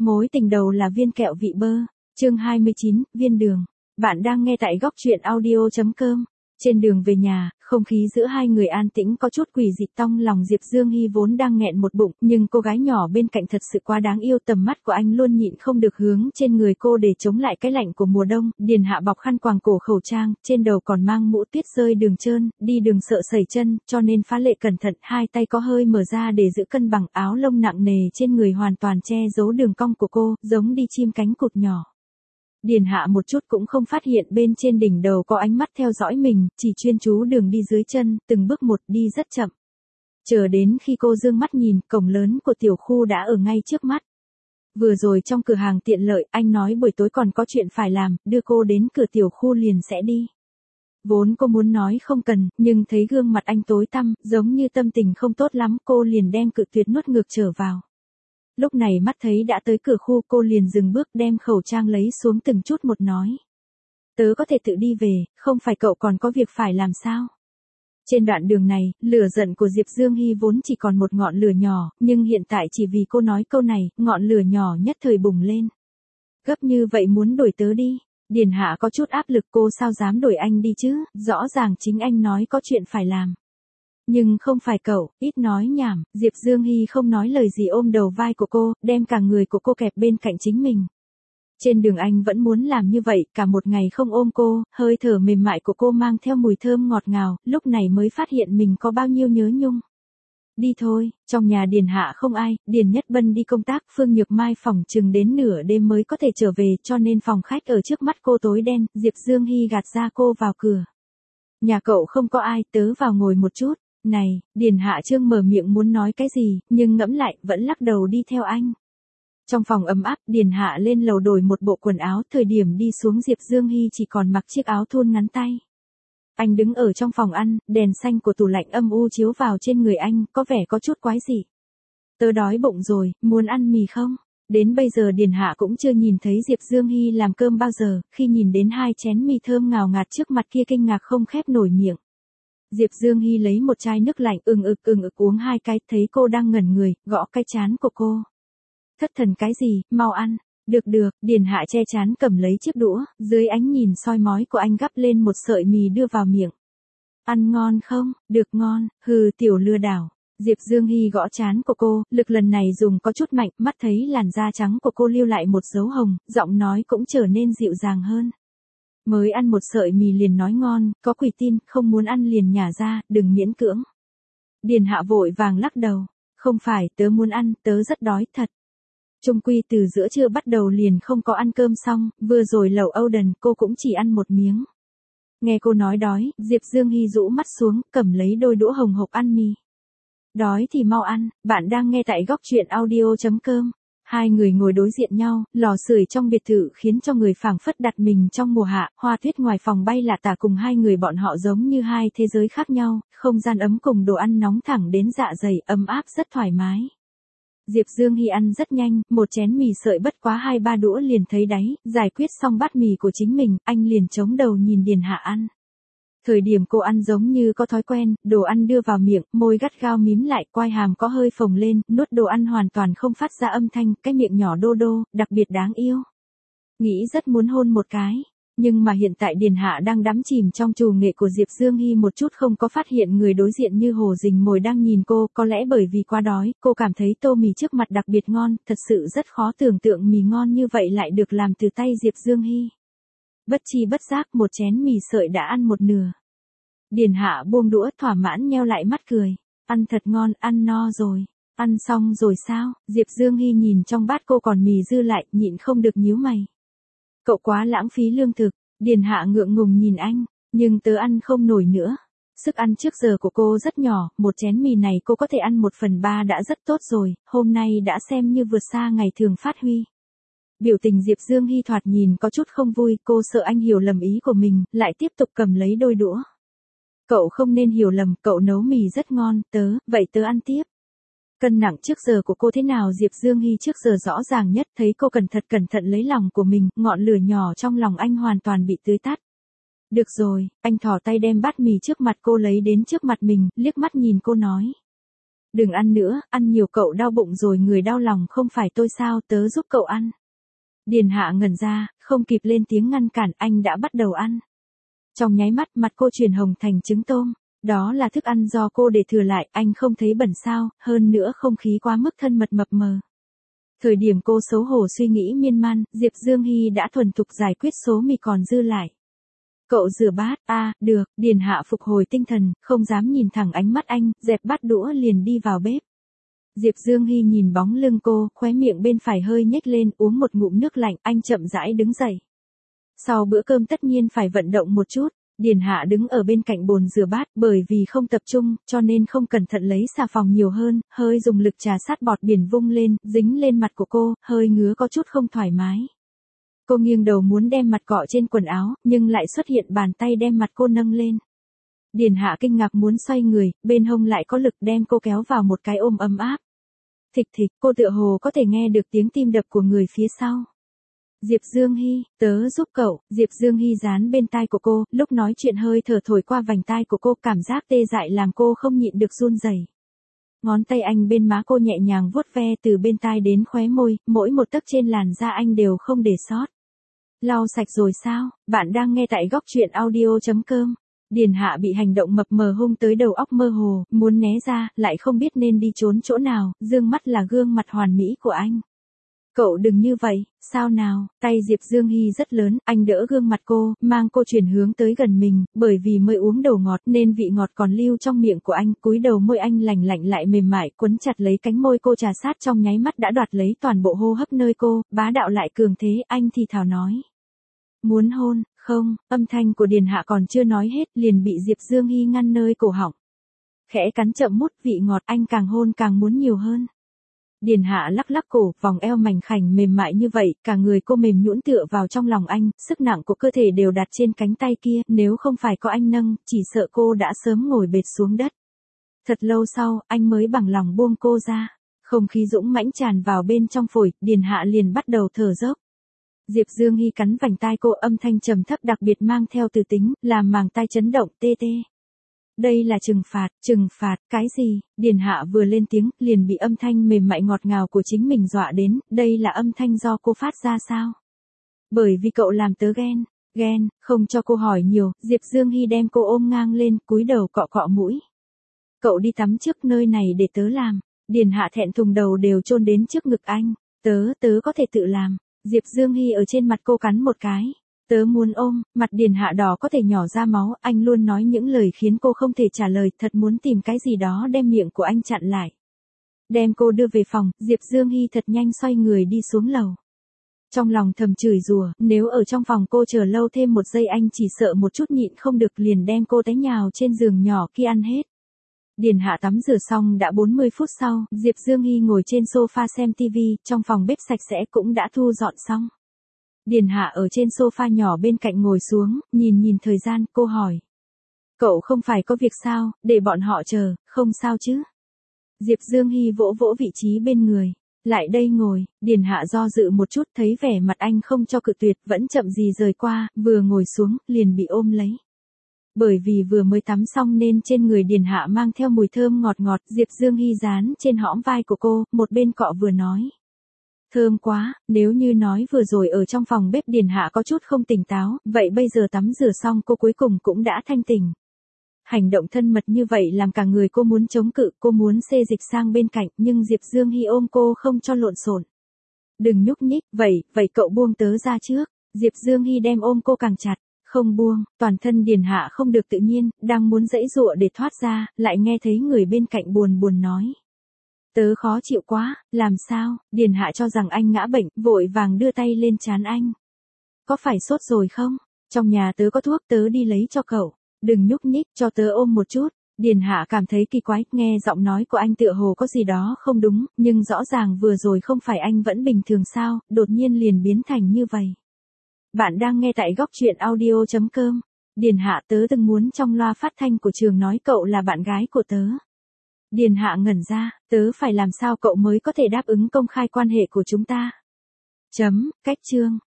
Mối tình đầu là viên kẹo vị bơ. Chương 29, viên đường. Bạn đang nghe tại góc truyện audio.com. Trên đường về nhà, không khí giữa hai người an tĩnh có chút quỷ dị. Trong lòng Diệp Dương Hy vốn đang nghẹn một bụng, nhưng cô gái nhỏ bên cạnh thật sự quá đáng yêu. Tầm mắt của anh luôn nhịn không được hướng trên người cô để chống lại cái lạnh của mùa đông. Điền Hạ bọc khăn quàng cổ khẩu trang, trên đầu còn mang mũ tuyết rơi đường trơn, đi đường sợ sẩy chân, cho nên phá lệ cẩn thận. Hai tay có hơi mở ra để giữ cân bằng, áo lông nặng nề trên người hoàn toàn che giấu đường cong của cô, giống đi chim cánh cụt nhỏ. Điền Hạ một chút cũng không phát hiện bên trên đỉnh đầu có ánh mắt theo dõi mình, chỉ chuyên chú đường đi dưới chân, từng bước một đi rất chậm. Chờ đến khi cô dương mắt nhìn, cổng lớn của tiểu khu đã ở ngay trước mắt. Vừa rồi trong cửa hàng tiện lợi, anh nói buổi tối còn có chuyện phải làm, đưa cô đến cửa tiểu khu liền sẽ đi. Vốn cô muốn nói không cần, nhưng thấy gương mặt anh tối tăm, giống như tâm tình không tốt lắm, cô liền đem cự tuyệt nuốt ngược trở vào. Lúc này mắt thấy đã tới cửa khu, cô liền dừng bước đem khẩu trang lấy xuống từng chút một nói. Tớ có thể tự đi về, không phải cậu còn có việc phải làm sao? Trên đoạn đường này, lửa giận của Diệp Dương Hy vốn chỉ còn một ngọn lửa nhỏ, nhưng hiện tại chỉ vì cô nói câu này, ngọn lửa nhỏ nhất thời bùng lên. Gấp như vậy muốn đuổi tớ đi. Điền Hạ có chút áp lực, cô sao dám đuổi anh đi chứ, rõ ràng chính anh nói có chuyện phải làm. Nhưng không phải cậu, ít nói nhảm. Diệp Dương Hy không nói lời gì ôm đầu vai của cô, đem cả người của cô kẹp bên cạnh chính mình. Trên đường anh vẫn muốn làm như vậy, cả một ngày không ôm cô, hơi thở mềm mại của cô mang theo mùi thơm ngọt ngào, lúc này mới phát hiện mình có bao nhiêu nhớ nhung. Đi thôi, trong nhà Điền Hạ không ai, Điền Nhất Bân đi công tác, Phương Nhược Mai phỏng chừng đến nửa đêm mới có thể trở về, cho nên phòng khách ở trước mắt cô tối đen. Diệp Dương Hy gạt ra cô vào cửa. Nhà cậu không có ai, tớ vào ngồi một chút. Này, Điền Hạ Trương mở miệng muốn nói cái gì, nhưng ngẫm lại, vẫn lắc đầu đi theo anh. Trong phòng ấm áp, Điền Hạ lên lầu đổi một bộ quần áo, thời điểm đi xuống Diệp Dương Hy chỉ còn mặc chiếc áo thun ngắn tay. Anh đứng ở trong phòng ăn, đèn xanh của tủ lạnh âm u chiếu vào trên người anh, có vẻ có chút quái dị. Tớ đói bụng rồi, muốn ăn mì không? Đến bây giờ Điền Hạ cũng chưa nhìn thấy Diệp Dương Hy làm cơm bao giờ, khi nhìn đến hai chén mì thơm ngào ngạt trước mặt kia kinh ngạc không khép nổi miệng. Diệp Dương Hy lấy một chai nước lạnh ừng ực uống hai cái, thấy cô đang ngẩn người, gõ cái trán của cô. Thất thần cái gì, mau ăn. Được, Điền Hạ che trán cầm lấy chiếc đũa, dưới ánh nhìn soi mói của anh gắp lên một sợi mì đưa vào miệng. Ăn ngon không? Được ngon, hừ tiểu lừa đảo. Diệp Dương Hy gõ trán của cô, lực lần này dùng có chút mạnh, mắt thấy làn da trắng của cô lưu lại một dấu hồng, giọng nói cũng trở nên dịu dàng hơn. Mới ăn một sợi mì liền nói ngon, có quỷ tin, không muốn ăn liền nhả ra, đừng miễn cưỡng. Điền Hạ vội vàng lắc đầu. Không phải, tớ muốn ăn, tớ rất đói thật. Chung quy từ giữa trưa bắt đầu liền không có ăn cơm xong, vừa rồi lẩu Âu Đần cô cũng chỉ ăn một miếng. Nghe cô nói đói, Diệp Dương Hy rũ mắt xuống, cầm lấy đôi đũa hồng hộc ăn mì. Đói thì mau ăn, bạn đang nghe tại góc truyện audio.com. Hai người ngồi đối diện nhau, lò sưởi trong biệt thự khiến cho người phảng phất đặt mình trong mùa hạ, hoa tuyết ngoài phòng bay lả tả cùng hai người bọn họ giống như hai thế giới khác nhau, không gian ấm cùng đồ ăn nóng thẳng đến dạ dày, ấm áp rất thoải mái. Diệp Dương Hy ăn rất nhanh, một chén mì sợi bất quá 2-3 đũa liền thấy đáy, giải quyết xong bát mì của chính mình, anh liền chống đầu nhìn Điền Hạ ăn. Thời điểm cô ăn giống như có thói quen, đồ ăn đưa vào miệng, môi gắt gao mím lại, quai hàm có hơi phồng lên, nuốt đồ ăn hoàn toàn không phát ra âm thanh, cái miệng nhỏ đô đô, đặc biệt đáng yêu. Nghĩ rất muốn hôn một cái. Nhưng mà hiện tại Điền Hạ đang đắm chìm trong trù nghệ của Diệp Dương Hy một chút không có phát hiện người đối diện như hồ rình mồi đang nhìn cô, có lẽ bởi vì quá đói, cô cảm thấy tô mì trước mặt đặc biệt ngon, thật sự rất khó tưởng tượng mì ngon như vậy lại được làm từ tay Diệp Dương Hy. Bất chi bất giác một chén mì sợi đã ăn một nửa. Điền Hạ buông đũa thỏa mãn nheo lại mắt cười. Ăn thật ngon, ăn no rồi. Ăn xong rồi sao? Diệp Dương Hy nhìn trong bát cô còn mì dư lại, nhịn không được nhíu mày. Cậu quá lãng phí lương thực. Điền Hạ ngượng ngùng nhìn anh, nhưng tớ ăn không nổi nữa. Sức ăn trước giờ của cô rất nhỏ, một chén mì này cô có thể ăn 1/3 đã rất tốt rồi, hôm nay đã xem như vượt xa ngày thường phát huy. Biểu tình Diệp Dương Hy thoạt nhìn có chút không vui, cô sợ anh hiểu lầm ý của mình, lại tiếp tục cầm lấy đôi đũa. Cậu không nên hiểu lầm, cậu nấu mì rất ngon, vậy tớ ăn tiếp. Cân nặng trước giờ của cô thế nào Diệp Dương Hy trước giờ rõ ràng nhất, thấy cô cẩn thận lấy lòng của mình, ngọn lửa nhỏ trong lòng anh hoàn toàn bị tưới tắt. Được rồi, anh thò tay đem bát mì trước mặt cô lấy đến trước mặt mình, liếc mắt nhìn cô nói. Đừng ăn nữa, ăn nhiều cậu đau bụng rồi người đau lòng không phải tôi sao, tớ giúp cậu ăn. Điền Hạ ngẩn ra, không kịp lên tiếng ngăn cản, anh đã bắt đầu ăn. Trong nháy mắt mặt cô chuyển hồng thành trứng tôm. Đó là thức ăn do cô để thừa lại, anh không thấy bẩn sao, hơn nữa không khí quá mức thân mật mập mờ. Thời điểm cô xấu hổ suy nghĩ miên man, Diệp Dương Hy đã thuần thục giải quyết số mì còn dư lại. Cậu rửa bát, được, Điền Hạ phục hồi tinh thần, không dám nhìn thẳng ánh mắt anh, dẹp bát đũa liền đi vào bếp. Diệp Dương Hy nhìn bóng lưng cô, khóe miệng bên phải hơi nhếch lên, uống một ngụm nước lạnh, anh chậm rãi đứng dậy. Sau bữa cơm tất nhiên phải vận động một chút. Điền Hạ đứng ở bên cạnh bồn rửa bát, bởi vì không tập trung, cho nên không cẩn thận lấy xà phòng nhiều hơn, hơi dùng lực trà sát bọt biển vung lên, dính lên mặt của cô, hơi ngứa có chút không thoải mái. Cô nghiêng đầu muốn đem mặt cọ trên quần áo, nhưng lại xuất hiện bàn tay đem mặt cô nâng lên. Điền Hạ kinh ngạc muốn xoay người, bên hông lại có lực đem cô kéo vào một cái ôm ấm áp. Thịch thịch, cô tựa hồ có thể nghe được tiếng tim đập của người phía sau. Diệp Dương Hy, tớ giúp cậu, Diệp Dương Hy dán bên tai của cô, lúc nói chuyện hơi thở thổi qua vành tai của cô, cảm giác tê dại làm cô không nhịn được run rẩy. Ngón tay anh bên má cô nhẹ nhàng vuốt ve từ bên tai đến khóe môi, mỗi một tấc trên làn da anh đều không để sót. Lau sạch rồi sao? Bạn đang nghe tại góc truyện audio.com. Điền Hạ bị hành động mập mờ hung tới đầu óc mơ hồ, muốn né ra, lại không biết nên đi trốn chỗ nào, dương mắt là gương mặt hoàn mỹ của anh. Cậu đừng như vậy, sao nào, tay Diệp Dương Hy rất lớn, anh đỡ gương mặt cô, mang cô chuyển hướng tới gần mình, bởi vì mới uống đồ ngọt nên vị ngọt còn lưu trong miệng của anh, cúi đầu môi anh lành lạnh lại mềm mại, quấn chặt lấy cánh môi cô trà sát trong nháy mắt đã đoạt lấy toàn bộ hô hấp nơi cô, bá đạo lại cường thế, anh thì thào nói. Muốn hôn, không, âm thanh của Điền Hạ còn chưa nói hết, liền bị Diệp Dương Hy ngăn nơi cổ họng. Khẽ cắn chậm mút vị ngọt, anh càng hôn càng muốn nhiều hơn. Điền Hạ lắc lắc cổ, vòng eo mảnh khảnh mềm mại như vậy, cả người cô mềm nhũn tựa vào trong lòng anh, sức nặng của cơ thể đều đặt trên cánh tay kia, nếu không phải có anh nâng, chỉ sợ cô đã sớm ngồi bệt xuống đất. Thật lâu sau, anh mới bằng lòng buông cô ra. Không khí dũng mãnh tràn vào bên trong phổi, Điền Hạ liền bắt đầu thở dốc. Diệp Dương Hy cắn vành tai cô, âm thanh trầm thấp đặc biệt mang theo từ tính, làm màng tai chấn động tê tê. Đây là trừng phạt, cái gì? Điền Hạ vừa lên tiếng, liền bị âm thanh mềm mại ngọt ngào của chính mình dọa đến, đây là âm thanh do cô phát ra sao? Bởi vì cậu làm tớ ghen, không cho cô hỏi nhiều, Diệp Dương Hy đem cô ôm ngang lên, cúi đầu cọ cọ mũi. Cậu đi tắm trước, nơi này để tớ làm. Điền Hạ thẹn thùng đầu đều chôn đến trước ngực anh, tớ có thể tự làm. Diệp Dương Hy ở trên mặt cô cắn một cái. Tớ muốn ôm, mặt Điền Hạ đỏ có thể nhỏ ra máu, anh luôn nói những lời khiến cô không thể trả lời, thật muốn tìm cái gì đó đem miệng của anh chặn lại. Đem cô đưa về phòng, Diệp Dương Hy thật nhanh xoay người đi xuống lầu. Trong lòng thầm chửi rủa, nếu ở trong phòng cô chờ lâu thêm một giây anh chỉ sợ một chút nhịn không được liền đem cô té nhào trên giường nhỏ kia ăn hết. Điền Hạ tắm rửa xong đã 40 phút sau, Diệp Dương Hy ngồi trên sofa xem TV, trong phòng bếp sạch sẽ cũng đã thu dọn xong. Điền Hạ ở trên sofa nhỏ bên cạnh ngồi xuống, nhìn thời gian, cô hỏi. Cậu không phải có việc sao, để bọn họ chờ, không sao chứ? Diệp Dương Hy vỗ vỗ vị trí bên người. Lại đây ngồi, Điền Hạ do dự một chút thấy vẻ mặt anh không cho cự tuyệt, vẫn chậm gì rời qua, vừa ngồi xuống, liền bị ôm lấy. Bởi vì vừa mới tắm xong nên trên người Điền Hạ mang theo mùi thơm ngọt ngọt, Diệp Dương Hy dán trên hõm vai của cô, một bên cọ vừa nói. Thơm quá, nếu như nói vừa rồi ở trong phòng bếp Điền Hạ có chút không tỉnh táo, vậy bây giờ tắm rửa xong cô cuối cùng cũng đã thanh tỉnh. Hành động thân mật như vậy làm cả người cô muốn chống cự, cô muốn xê dịch sang bên cạnh, nhưng Diệp Dương Hy ôm cô không cho lộn xộn. Đừng nhúc nhích, vậy cậu buông tớ ra trước. Diệp Dương Hy đem ôm cô càng chặt, không buông, toàn thân Điền Hạ không được tự nhiên, đang muốn giãy giụa để thoát ra, lại nghe thấy người bên cạnh buồn nói. Tớ khó chịu quá, làm sao? Điền Hạ cho rằng anh ngã bệnh, vội vàng đưa tay lên trán anh. Có phải sốt rồi không? Trong nhà tớ có thuốc, tớ đi lấy cho cậu. Đừng nhúc nhích, cho tớ ôm một chút. Điền Hạ cảm thấy kỳ quái, nghe giọng nói của anh tựa hồ có gì đó không đúng, nhưng rõ ràng vừa rồi không phải anh vẫn bình thường sao, đột nhiên liền biến thành như vậy. Bạn đang nghe tại góc truyện audio.com. Điền Hạ, tớ từng muốn trong loa phát thanh của trường nói cậu là bạn gái của tớ. Điền Hạ ngẩn ra, tớ phải làm sao cậu mới có thể đáp ứng công khai quan hệ của chúng ta? Cách chương.